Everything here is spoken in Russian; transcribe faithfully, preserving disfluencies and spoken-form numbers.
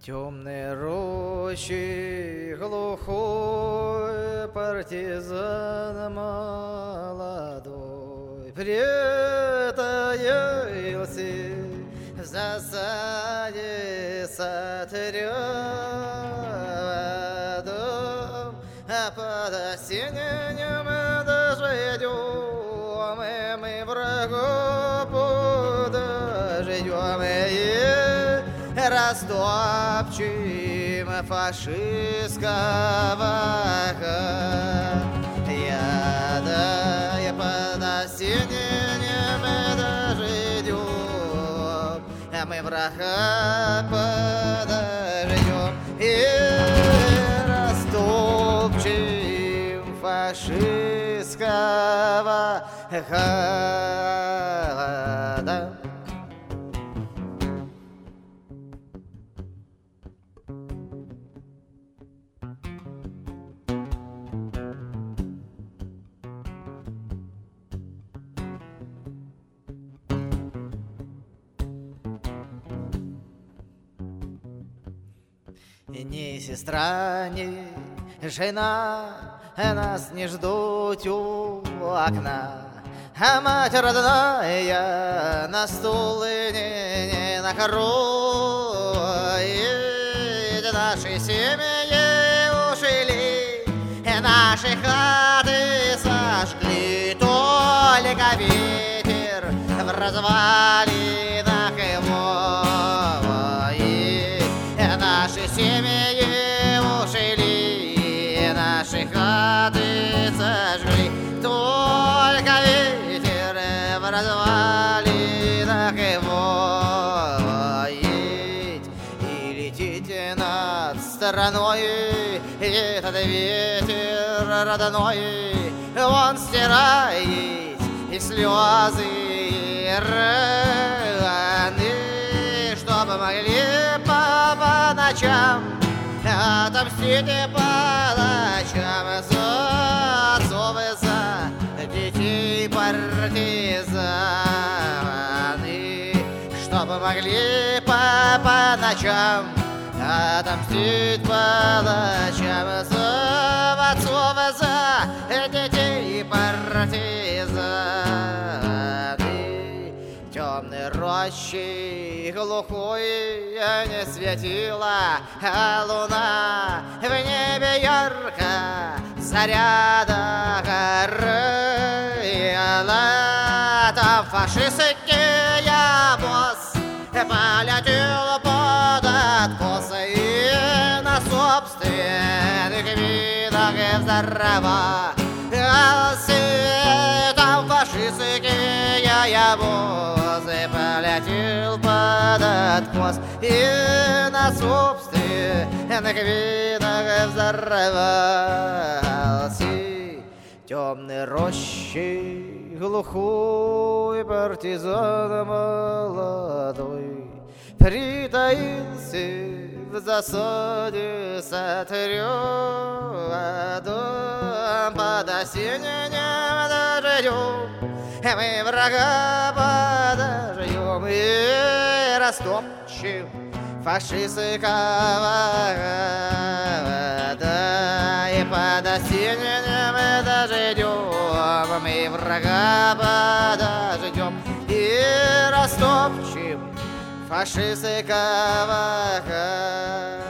Темные рощи, глухой партизан молодой притаился в засаде с отрядом, а под осенним дождем мы врагов подождем и растопчем фашистского яда. Я под осенним дождем, а мы врага подождем и растопчем фашистского гада. Ни сестра, ни жена нас не ждут у окна, а мать родная на стул не, не накроет. Наши семьи ушли, наши хаты сожгли, только ветер в развалинах его. Наши семьи ушли, наши хаты сожгли, только ветер в развалинах его воет. И летите над страной этот ветер родной, он стирает и слезы, и раны, чтобы могли по ночам отомстить палачам за отцов и за детей партизаны, чтобы могли по, по ночам отомстить палачам за отцов и за детей партизаны. Темной рощи глухой не светила а луна, в небе ярко заряда горела. Там фашистский обоз полетел под откос и на собственных видах взорвался. Там фашистский обоз полетел под откос и на собственных видах взорвался. Темной рощи глухой партизан молодой притаился в засаде с отрядом, под осенним дождем мы врага подождем и растопчем фашистского гада. И под осенним дождем мы врага подождем и растопчем фашистского гада.